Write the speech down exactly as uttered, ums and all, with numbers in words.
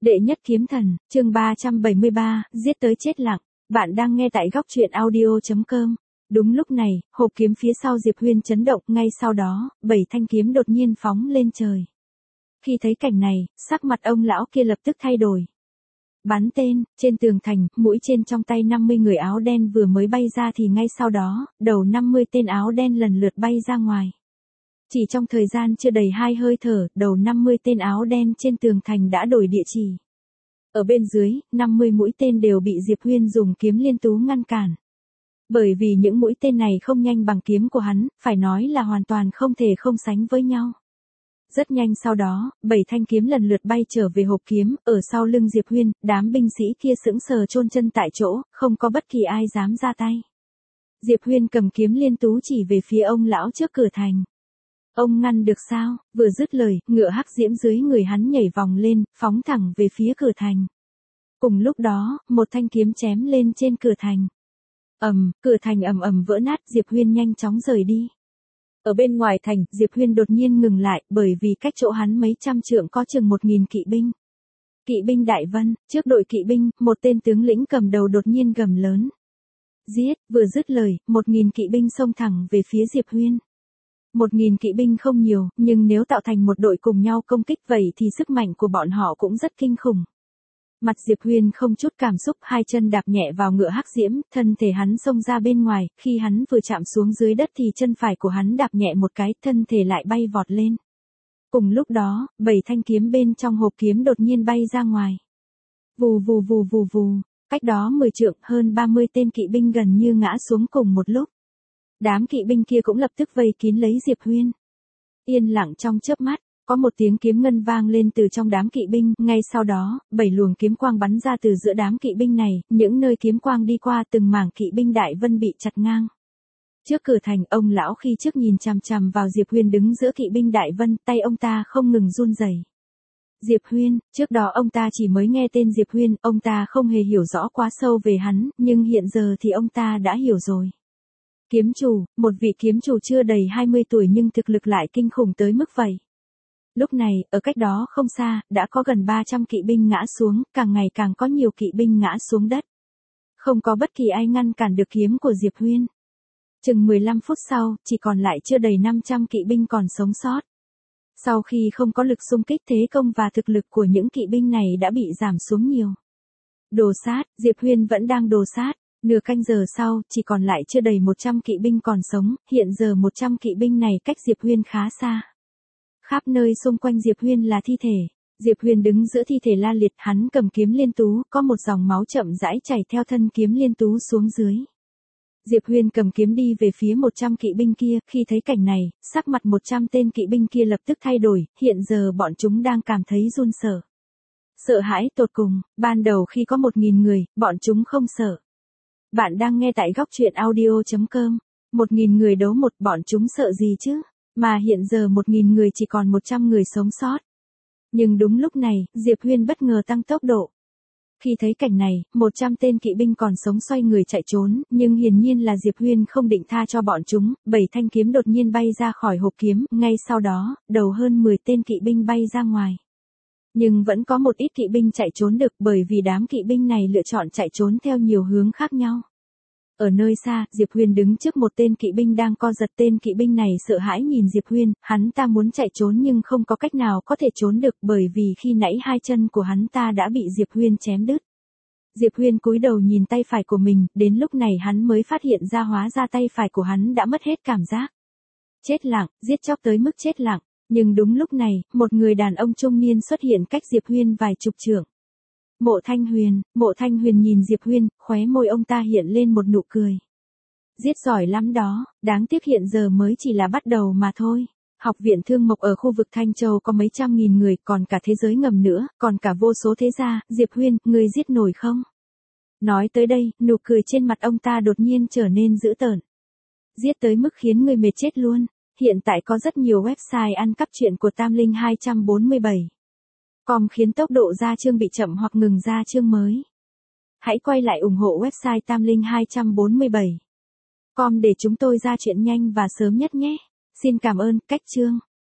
Đệ nhất kiếm thần, chương ba trăm bảy mươi ba, giết tới chết lặng. Bạn đang nghe tại góc truyện audio chấm com. Đúng lúc này, hộp kiếm phía sau Diệp Huyên chấn động, ngay sau đó, bảy thanh kiếm đột nhiên phóng lên trời. Khi thấy cảnh này, sắc mặt ông lão kia lập tức thay đổi. Bắn tên, trên tường thành, mũi tên trong tay năm mươi người áo đen vừa mới bay ra thì ngay sau đó, đầu năm mươi tên áo đen lần lượt bay ra ngoài. Chỉ trong thời gian chưa đầy hai hơi thở, đầu năm mươi tên áo đen trên tường thành đã đổi địa chỉ. Ở bên dưới, năm mươi mũi tên đều bị Diệp Huyên dùng kiếm liên tú ngăn cản. Bởi vì những mũi tên này không nhanh bằng kiếm của hắn, phải nói là hoàn toàn không thể không sánh với nhau. Rất nhanh sau đó, bảy thanh kiếm lần lượt bay trở về hộp kiếm, ở sau lưng Diệp Huyên, đám binh sĩ kia sững sờ chôn chân tại chỗ, không có bất kỳ ai dám ra tay. Diệp Huyên cầm kiếm liên tú chỉ về phía ông lão trước cửa thành. Ông ngăn được sao? Vừa dứt lời, ngựa hắc diễm dưới người hắn nhảy vòng lên, phóng thẳng về phía cửa thành. Cùng lúc đó, một thanh kiếm chém lên trên cửa thành. Ầm, cửa thành ầm ầm vỡ nát, Diệp Huyên nhanh chóng rời đi. Ở bên ngoài thành, Diệp Huyên đột nhiên ngừng lại, bởi vì cách chỗ hắn mấy trăm trượng có chừng một nghìn kỵ binh. Kỵ binh Đại Vân, trước đội kỵ binh, một tên tướng lĩnh cầm đầu đột nhiên gầm lớn. Giết, vừa dứt lời, một nghìn kỵ binh xông thẳng về phía Diệp Huyên. Một nghìn kỵ binh không nhiều, nhưng nếu tạo thành một đội cùng nhau công kích vậy thì sức mạnh của bọn họ cũng rất kinh khủng. Mặt Diệp Huyên không chút cảm xúc, hai chân đạp nhẹ vào ngựa hắc diễm, thân thể hắn xông ra bên ngoài, khi hắn vừa chạm xuống dưới đất thì chân phải của hắn đạp nhẹ một cái, thân thể lại bay vọt lên. Cùng lúc đó, bảy thanh kiếm bên trong hộp kiếm đột nhiên bay ra ngoài. Vù vù vù vù vù, cách đó mười trượng, hơn ba mươi tên kỵ binh gần như ngã xuống cùng một lúc. Đám kỵ binh kia cũng lập tức vây kín lấy Diệp Huyên. Yên lặng trong chớp mắt, có một tiếng kiếm ngân vang lên từ trong đám kỵ binh, ngay sau đó, bảy luồng kiếm quang bắn ra từ giữa đám kỵ binh này, những nơi kiếm quang đi qua từng mảng kỵ binh Đại Vân bị chặt ngang. Trước cửa thành, ông lão khi trước nhìn chằm chằm vào Diệp Huyên đứng giữa kỵ binh Đại Vân, tay ông ta không ngừng run rẩy. Diệp Huyên, trước đó ông ta chỉ mới nghe tên Diệp Huyên, ông ta không hề hiểu rõ quá sâu về hắn, nhưng hiện giờ thì ông ta đã hiểu rồi. Kiếm chủ, một vị kiếm chủ chưa đầy hai mươi tuổi nhưng thực lực lại kinh khủng tới mức vậy. Lúc này, ở cách đó không xa, đã có gần ba trăm kỵ binh ngã xuống, càng ngày càng có nhiều kỵ binh ngã xuống đất. Không có bất kỳ ai ngăn cản được kiếm của Diệp Huyên. Chừng mười lăm phút sau, chỉ còn lại chưa đầy năm trăm kỵ binh còn sống sót. Sau khi không có lực xung kích thế công và thực lực của những kỵ binh này đã bị giảm xuống nhiều. Đồ sát, Diệp Huyên vẫn đang đồ sát. Nửa canh giờ sau, chỉ còn lại chưa đầy một trăm kỵ binh còn sống, hiện giờ một trăm kỵ binh này cách Diệp Huyên khá xa. Khắp nơi xung quanh Diệp Huyên là thi thể. Diệp Huyên đứng giữa thi thể la liệt, hắn cầm kiếm liên tú, có một dòng máu chậm rãi chảy theo thân kiếm liên tú xuống dưới. Diệp Huyên cầm kiếm đi về phía một trăm kỵ binh kia, khi thấy cảnh này, sắc mặt một trăm tên kỵ binh kia lập tức thay đổi, hiện giờ bọn chúng đang cảm thấy run sợ. Sợ hãi tột cùng, ban đầu khi có một nghìn người, bọn chúng không sợ. Bạn đang nghe tại góc truyện audio chấm com. Một nghìn người đấu một, bọn chúng sợ gì chứ? Mà hiện giờ một nghìn người chỉ còn một trăm người sống sót. Nhưng đúng lúc này, Diệp Huyên bất ngờ tăng tốc độ. Khi thấy cảnh này, một trăm tên kỵ binh còn sống xoay người chạy trốn, nhưng hiển nhiên là Diệp Huyên không định tha cho bọn chúng, bảy thanh kiếm đột nhiên bay ra khỏi hộp kiếm, ngay sau đó, đầu hơn mười tên kỵ binh bay ra ngoài. Nhưng vẫn có một ít kỵ binh chạy trốn được bởi vì đám kỵ binh này lựa chọn chạy trốn theo nhiều hướng khác nhau. Ở nơi xa, Diệp Huyên đứng trước một tên kỵ binh đang co giật, tên kỵ binh này sợ hãi nhìn Diệp Huyên, hắn ta muốn chạy trốn nhưng không có cách nào có thể trốn được bởi vì khi nãy hai chân của hắn ta đã bị Diệp Huyên chém đứt. Diệp Huyên cúi đầu nhìn tay phải của mình, đến lúc này hắn mới phát hiện ra hóa ra tay phải của hắn đã mất hết cảm giác. Chết lặng, giết chóc tới mức chết lặng. Nhưng đúng lúc này, một người đàn ông trung niên xuất hiện cách Diệp Huyên vài chục trượng. Mộ Thanh Huyền, Mộ Thanh Huyền nhìn Diệp Huyên, khóe môi ông ta hiện lên một nụ cười. Giết giỏi lắm đó, đáng tiếc hiện giờ mới chỉ là bắt đầu mà thôi. Học viện Thương Mộc ở khu vực Thanh Châu có mấy trăm nghìn người, còn cả thế giới ngầm nữa, còn cả vô số thế gia, Diệp Huyên, ngươi giết nổi không? Nói tới đây, nụ cười trên mặt ông ta đột nhiên trở nên dữ tợn. Giết tới mức khiến người mệt chết luôn. Hiện tại có rất nhiều website ăn cắp truyện của Tam Linh hai trăm bốn mươi bảy. Com khiến tốc độ ra chương bị chậm hoặc ngừng ra chương mới. Hãy quay lại ủng hộ website Tam Linh hai trăm bốn mươi bảy. Com để chúng tôi ra chuyện nhanh và sớm nhất nhé. Xin cảm ơn, cách chương.